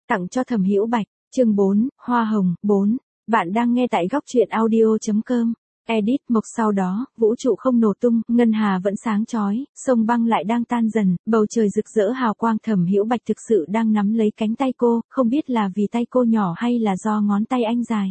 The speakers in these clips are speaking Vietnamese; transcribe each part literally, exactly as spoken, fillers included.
Tặng cho Thẩm Hữu Bạch, chương bốn, Hoa Hồng, bốn. Bạn đang nghe tại góc truyện audio chấm com. Edit Mộc sau đó, vũ trụ không nổ tung, ngân hà vẫn sáng chói, sông băng lại đang tan dần, bầu trời rực rỡ hào quang. Thẩm Hữu Bạch thực sự đang nắm lấy cánh tay cô, không biết là vì tay cô nhỏ hay là do ngón tay anh dài.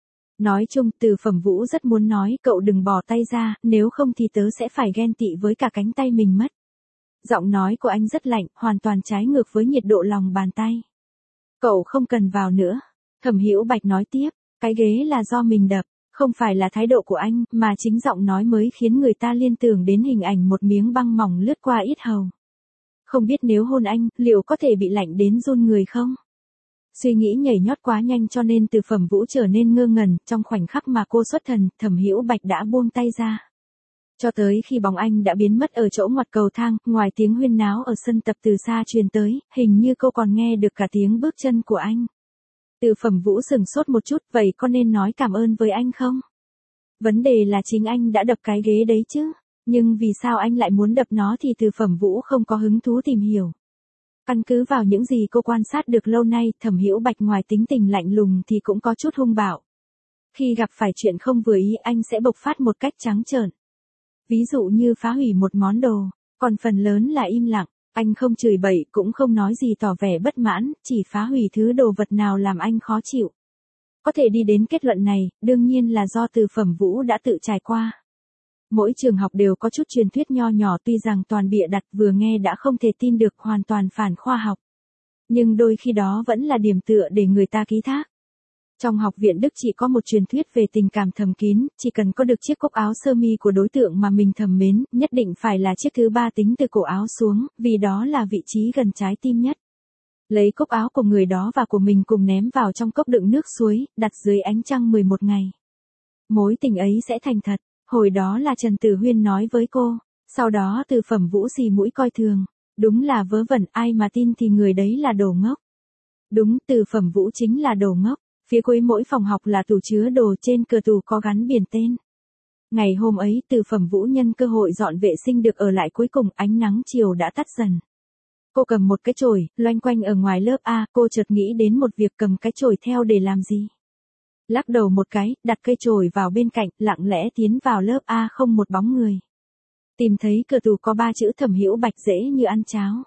Nói chung, Từ Phẩm Vũ rất muốn nói, cậu đừng bỏ tay ra, nếu không thì tớ sẽ phải ghen tị với cả cánh tay mình mất. Giọng nói của anh rất lạnh, hoàn toàn trái ngược với nhiệt độ lòng bàn tay. Cậu không cần vào nữa. Thẩm Hữu Bạch nói tiếp, cái ghế là do mình đập, không phải là thái độ của anh, mà chính giọng nói mới khiến người ta liên tưởng đến hình ảnh một miếng băng mỏng lướt qua yết hầu. Không biết nếu hôn anh, liệu có thể bị lạnh đến run người không? Suy nghĩ nhảy nhót quá nhanh cho nên Từ Phẩm Vũ trở nên ngơ ngẩn, trong khoảnh khắc mà cô xuất thần, Thẩm Hữu Bạch đã buông tay ra. Cho tới khi bóng anh đã biến mất ở chỗ ngoặt cầu thang, ngoài tiếng huyên náo ở sân tập từ xa truyền tới, hình như cô còn nghe được cả tiếng bước chân của anh. Từ Phẩm Vũ sửng sốt một chút, vậy có nên nói cảm ơn với anh không? Vấn đề là chính anh đã đập cái ghế đấy chứ, nhưng vì sao anh lại muốn đập nó thì Từ Phẩm Vũ không có hứng thú tìm hiểu. Căn cứ vào những gì cô quan sát được lâu nay, Thẩm Hữu Bạch ngoài tính tình lạnh lùng thì cũng có chút hung bạo. Khi gặp phải chuyện không vừa ý anh sẽ bộc phát một cách trắng trợn. Ví dụ như phá hủy một món đồ, còn phần lớn là im lặng, anh không chửi bậy cũng không nói gì tỏ vẻ bất mãn, chỉ phá hủy thứ đồ vật nào làm anh khó chịu. Có thể đi đến kết luận này, đương nhiên là do Từ Phẩm Vũ đã tự trải qua. Mỗi trường học đều có chút truyền thuyết nho nhỏ tuy rằng toàn bịa đặt vừa nghe đã không thể tin được hoàn toàn phản khoa học. Nhưng đôi khi đó vẫn là điểm tựa để người ta ký thác. Trong học viện Đức chỉ có một truyền thuyết về tình cảm thầm kín, chỉ cần có được chiếc cúc áo sơ mi của đối tượng mà mình thầm mến, nhất định phải là chiếc thứ ba tính từ cổ áo xuống, vì đó là vị trí gần trái tim nhất. Lấy cúc áo của người đó và của mình cùng ném vào trong cốc đựng nước suối, đặt dưới ánh trăng mười một ngày. Mối tình ấy sẽ thành thật, hồi đó là Trần Tử Huyên nói với cô, sau đó Từ Phẩm Vũ xì mũi coi thường, đúng là vớ vẩn, ai mà tin thì người đấy là đồ ngốc. Đúng, Từ Phẩm Vũ chính là đồ ngốc. Phía cuối mỗi phòng học là tủ chứa đồ, trên cửa tủ có gắn biển tên. Ngày hôm ấy Từ Phẩm Vũ nhân cơ hội dọn vệ sinh được ở lại cuối cùng, ánh nắng chiều đã tắt dần. Cô cầm một cái chổi, loanh quanh ở ngoài lớp A, cô chợt nghĩ đến một việc, cầm cái chổi theo để làm gì. Lắc đầu một cái, đặt cây chổi vào bên cạnh, lặng lẽ tiến vào lớp A không một bóng người. Tìm thấy cửa tủ có ba chữ Thẩm Hữu Bạch dễ như ăn cháo.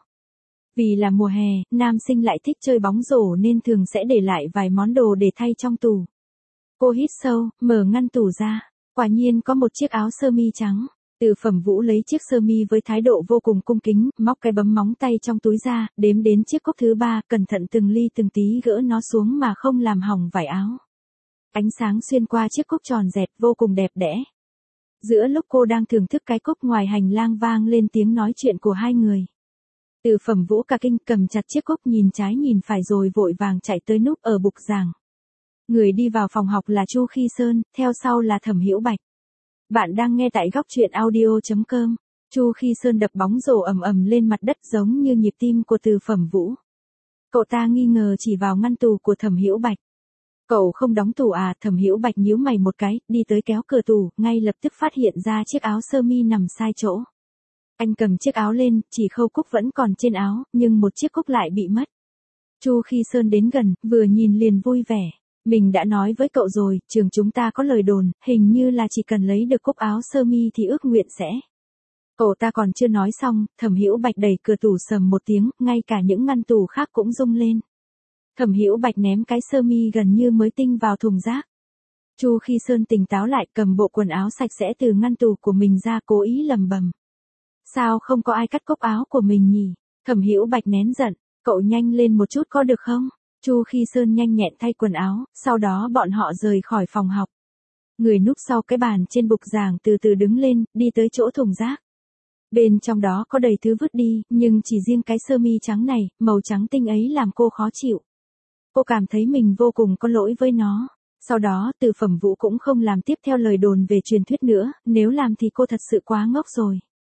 Vì là mùa hè, nam sinh lại thích chơi bóng rổ nên thường sẽ để lại vài món đồ để thay trong tủ. Cô hít sâu, mở ngăn tủ ra, quả nhiên có một chiếc áo sơ mi trắng. Từ Phẩm Vũ lấy chiếc sơ mi với thái độ vô cùng cung kính, móc cái bấm móng tay trong túi ra, đếm đến chiếc cúc thứ ba, cẩn thận từng ly từng tí gỡ nó xuống mà không làm hỏng vải áo. Ánh sáng xuyên qua chiếc cúc tròn dẹt vô cùng đẹp đẽ. Giữa lúc cô đang thưởng thức cái cúc, ngoài hành lang vang lên tiếng nói chuyện của hai người. Từ Phẩm Vũ cả kinh, cầm chặt chiếc cúc, nhìn trái nhìn phải rồi vội vàng chạy tới núp ở bục giảng. Người đi vào phòng học là Chu Khi Sơn, theo sau là Thẩm Hữu Bạch. Bạn đang nghe tại góc truyện audio chấm com. Chu Khi Sơn đập bóng rổ ầm ầm lên mặt đất giống như nhịp tim của Từ Phẩm Vũ. Cậu ta nghi ngờ chỉ vào ngăn tủ của Thẩm Hữu Bạch. Cậu không đóng tủ à? Thẩm Hữu Bạch nhíu mày một cái, đi tới kéo cửa tủ, ngay lập tức phát hiện ra chiếc áo sơ mi nằm sai chỗ. Anh cầm chiếc áo lên, chỉ khâu cúc vẫn còn trên áo, nhưng một chiếc cúc lại bị mất. Chu Khi Sơn đến gần, vừa nhìn liền vui vẻ. Mình đã nói với cậu rồi, trường chúng ta có lời đồn, hình như là chỉ cần lấy được cúc áo sơ mi thì ước nguyện sẽ. Cậu ta còn chưa nói xong, Thẩm Hữu Bạch đẩy cửa tủ sầm một tiếng, ngay cả những ngăn tủ khác cũng rung lên. Thẩm Hữu Bạch ném cái sơ mi gần như mới tinh vào thùng rác. Chu Khi Sơn tỉnh táo lại, cầm bộ quần áo sạch sẽ từ ngăn tủ của mình ra, cố ý lẩm bẩm. Sao không có ai cắt cúc áo của mình nhỉ? Thẩm Hữu Bạch nén giận, cậu nhanh lên một chút có được không? Chu Khi Sơn nhanh nhẹn thay quần áo, sau đó bọn họ rời khỏi phòng học. Người núp sau cái bàn trên bục giảng từ từ đứng lên, đi tới chỗ thùng rác. Bên trong đó có đầy thứ vứt đi, nhưng chỉ riêng cái sơ mi trắng này, màu trắng tinh ấy làm cô khó chịu. Cô cảm thấy mình vô cùng có lỗi với nó. Sau đó, Từ Phẩm Vũ cũng không làm tiếp theo lời đồn về truyền thuyết nữa, nếu làm thì cô thật sự quá ngốc rồi.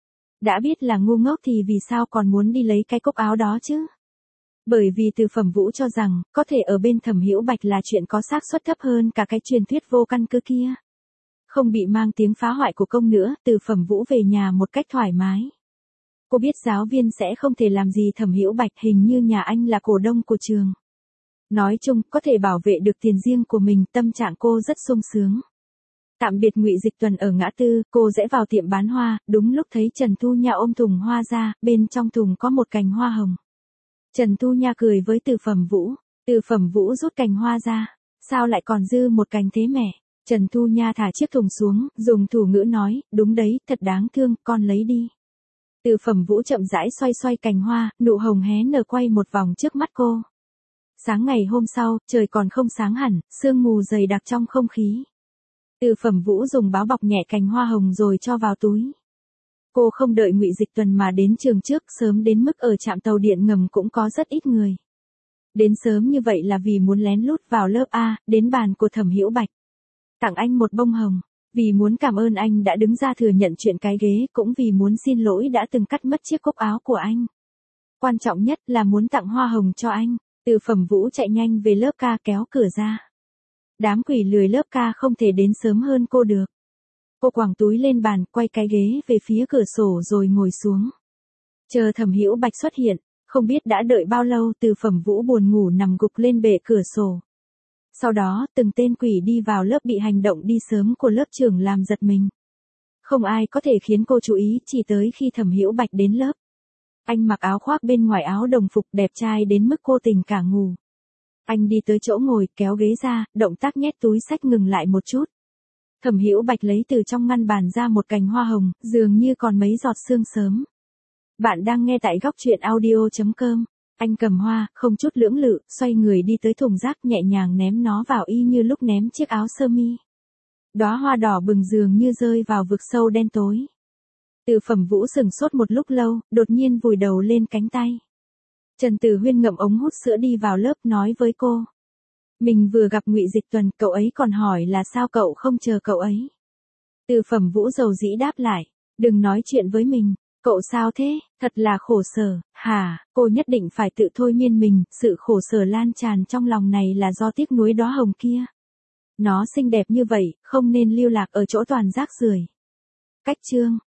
Đã biết là ngu ngốc thì vì sao còn muốn đi lấy cái cúc áo đó chứ? Bởi vì Từ Phẩm Vũ cho rằng, có thể ở bên Thẩm Hữu Bạch là chuyện có xác suất thấp hơn cả cái truyền thuyết vô căn cứ kia. Không bị mang tiếng phá hoại của công nữa, Từ Phẩm Vũ về nhà một cách thoải mái. Cô biết giáo viên sẽ không thể làm gì Thẩm Hữu Bạch, hình như nhà anh là cổ đông của trường. Nói chung, có thể bảo vệ được tiền riêng của mình, tâm trạng cô rất sung sướng. Tạm biệt Ngụy Dịch Tuần ở ngã tư, cô rẽ vào tiệm bán hoa, đúng lúc thấy Trần Thu Nha ôm thùng hoa ra, bên trong thùng có một cành hoa hồng. Trần Thu Nha cười với Từ Phẩm Vũ, Từ Phẩm Vũ rút cành hoa ra, sao lại còn dư một cành thế mẹ? Trần Thu Nha thả chiếc thùng xuống, dùng thủ ngữ nói, đúng đấy, thật đáng thương, con lấy đi. Từ Phẩm Vũ chậm rãi xoay xoay cành hoa, nụ hồng hé nở quay một vòng trước mắt cô. Sáng ngày hôm sau, trời còn không sáng hẳn, sương mù dày đặc trong không khí. Từ Phẩm Vũ dùng báo bọc nhẹ cành hoa hồng rồi cho vào túi. Cô không đợi Ngụy Dịch Tuần mà đến trường trước, sớm đến mức ở trạm tàu điện ngầm cũng có rất ít người. Đến sớm như vậy là vì muốn lén lút vào lớp A, đến bàn của Thẩm Hữu Bạch. Tặng anh một bông hồng, vì muốn cảm ơn anh đã đứng ra thừa nhận chuyện cái ghế, cũng vì muốn xin lỗi đã từng cắt mất chiếc cúc áo của anh. Quan trọng nhất là muốn tặng hoa hồng cho anh. Từ Phẩm Vũ chạy nhanh về lớp K kéo cửa ra. Đám quỷ lười lớp K không thể đến sớm hơn cô được. Cô quàng túi lên bàn, quay cái ghế về phía cửa sổ rồi ngồi xuống. Chờ Thẩm Hữu Bạch xuất hiện, không biết đã đợi bao lâu, Từ Phẩm Vũ buồn ngủ nằm gục lên bệ cửa sổ. Sau đó, từng tên quỷ đi vào lớp bị hành động đi sớm của lớp trưởng làm giật mình. Không ai có thể khiến cô chú ý chỉ tới khi Thẩm Hữu Bạch đến lớp. Anh mặc áo khoác bên ngoài áo đồng phục, đẹp trai đến mức cô tình cả ngủ. Anh đi tới chỗ ngồi, kéo ghế ra, động tác nhét túi xách ngừng lại một chút. Thẩm Hữu Bạch lấy từ trong ngăn bàn ra một cành hoa hồng, dường như còn mấy giọt sương sớm. Bạn đang nghe tại góc truyện audio chấm com. Anh cầm hoa, không chút lưỡng lự, xoay người đi tới thùng rác, nhẹ nhàng ném nó vào y như lúc ném chiếc áo sơ mi. Đóa hoa đỏ bừng dường như rơi vào vực sâu đen tối. Từ Phẩm Vũ sừng sốt một lúc lâu, đột nhiên vùi đầu lên cánh tay. Trần Tử Huyên ngậm ống hút sữa đi vào lớp, nói với cô. Mình vừa gặp Ngụy Dịch Tuần, cậu ấy còn hỏi là sao cậu không chờ cậu ấy. Từ Phẩm Vũ dầu dĩ đáp lại, đừng nói chuyện với mình. Cậu sao thế, thật là khổ sở, hả, cô nhất định phải tự thôi miên mình, sự khổ sở lan tràn trong lòng này là do tiếc nuối đóa hồng kia. Nó xinh đẹp như vậy, không nên lưu lạc ở chỗ toàn rác rưởi. Cách chương